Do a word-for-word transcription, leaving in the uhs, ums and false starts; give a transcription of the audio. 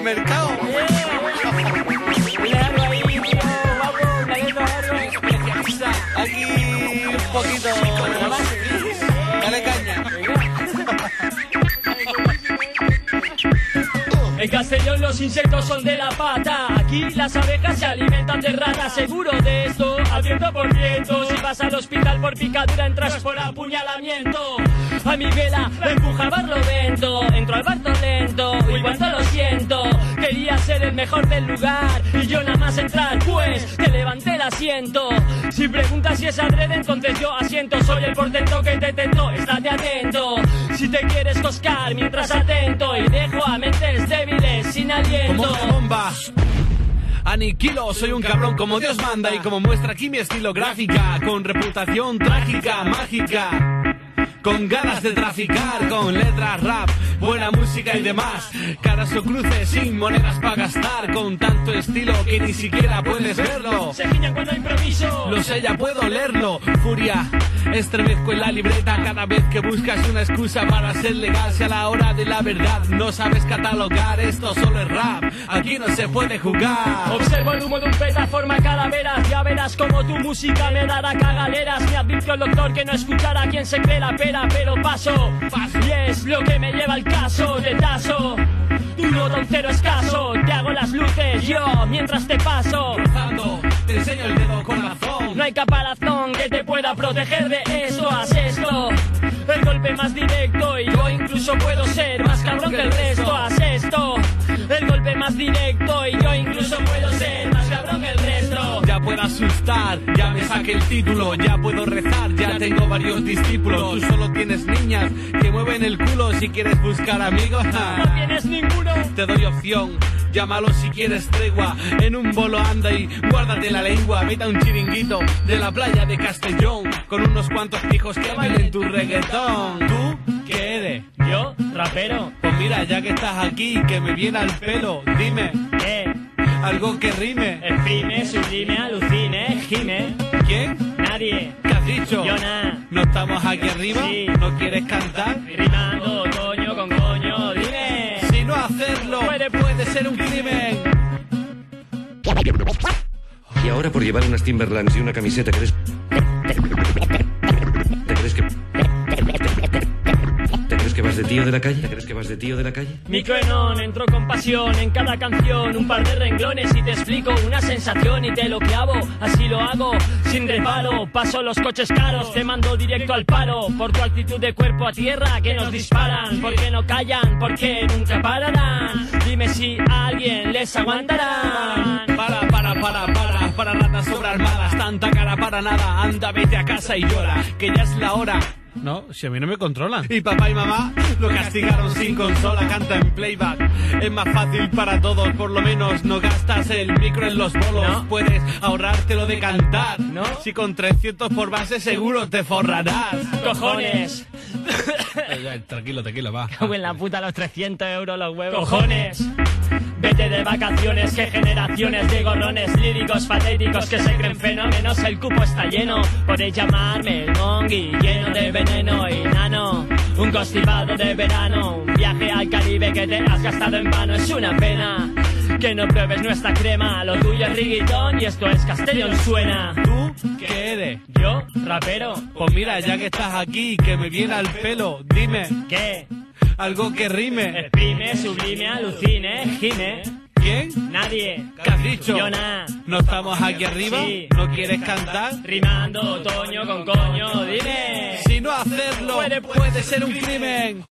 supermercado. Dile algo ahí, tío, guapo, dale algo. Especialista, aquí un poquito. Dale caña. En Castellón los insectos son de la pata. Aquí las abejas se alimentan de ratas. Seguro de esto, al ciento por ciento. Si vas al hospital por picadura, entras por apuñalamiento. A mi vela la empuja Barlovento. Entro al barto lento y cuánto lo siento. Quería ser el mejor del lugar y yo nada más entrar, pues te levanté el asiento. Si preguntas si es adrede, entonces yo asiento. Soy el portento que te tentó, estate atento. Si te quieres coscar mientras atento y dejo a mentes débiles sin aliento. Como una bomba. Aniquilo, soy un cabrón como Dios manda y como muestra aquí mi estilo gráfica, con reputación trágica, mágica, con ganas de traficar, con letras rap, buena música y demás, caras o cruces sin monedas para gastar, con tanto estilo que ni siquiera puedes verlo. Se giñan cuando improviso. Lo sé, ya puedo leerlo. Furia, estremezco en la libreta cada vez que buscas una excusa para ser legal. Si a la hora de la verdad no sabes catalogar, esto solo es rap, aquí no se puede jugar. Observo el humo de un peta, forma calaveras. Ya verás como tu música me dará cagaleras. Me advirtió el doctor que no escuchará a quien se cree la pera, pero paso, paso, y es lo que me lleva al caso de taso. Tu botón cero escaso, te hago las luces yo mientras te paso. Cruzando, te enseño el dedo corazón. No hay caparazón que te pueda proteger de esto, haz esto. El golpe más directo y yo incluso puedo ser más cabrón que el resto, haz esto. El golpe más directo y yo incluso puedo ser más cabrón que el resto. Ya puedo asustar, ya me saqué el título, ya puedo rezar, ya tengo varios discípulos. Tú solo tienes niñas que mueven el culo. Si quieres buscar amigos, no tienes ninguno. Te doy opción, llámalo si quieres tregua. En un bolo anda y guárdate la lengua. Vete a un chiringuito de la playa de Castellón con unos cuantos pijos que bailen tu reggaetón. ¿Tú qué eres? Yo, rapero. Pues mira, ya que estás aquí, que me viene al pelo, dime ¿Qué? algo que rime. Exprime, sublime, alucine, gime. ¿Quién? Nadie. ¿Qué has dicho? Yo nada. ¿No estamos aquí arriba? Sí. ¿No quieres cantar? Rimando coño con coño, dime. Si no hacerlo Puede- puede ser un crimen. Y ahora por llevar unas Timberlands y una camiseta crees... ¿Te crees que... ¿Te crees que vas de tío de la calle? ¿Te crees que vas de tío de la calle? Microenon, entro con pasión en cada canción, un par de renglones y te explico una sensación y te lo clavo, así lo hago, sin reparo, paso los coches caros, te mando directo al paro, por tu actitud de cuerpo a tierra que nos disparan, porque no callan, porque nunca pararán, dime si a alguien les aguantarán. Para, para, para, para, para ratas sobrearmadas, tanta cara para nada, anda, vete a casa y llora, que ya es la hora. No, si a mí no me controlan. Y papá y mamá lo castigaron sin consola, canta en playback. Es más fácil para todos, por lo menos no gastas el micro en los bolos. No. Puedes ahorrártelo de cantar. No. Si con trescientos por base seguro te forrarás. Cojones. Tranquilo, tranquilo, va. Cago en la puta, los trescientos euros los huevos. Cojones. Vete de vacaciones, que generaciones de gorrones líricos patéticos que se creen fenómenos, el cupo está lleno. Podéis llamarme el mongi, lleno de veneno y nano. Un constipado de verano, un viaje al Caribe que te has gastado en vano. Es una pena que no pruebes nuestra crema. Lo tuyo es reggaetón y esto es Castellón suena. ¿Tú qué eres? Yo, rapero. Pues mira, ya que estás aquí, que me viene al pelo, dime ¿Qué? algo que rime. Exprime, sublime, alucine, gime. ¿Quién? Nadie. ¿Qué has dicho? Yo nada. ¿No estamos aquí arriba? Sí. ¿No quieres cantar? Rimando otoño con coño, dime. Si no hacerlo Puede- puede ser un crimen.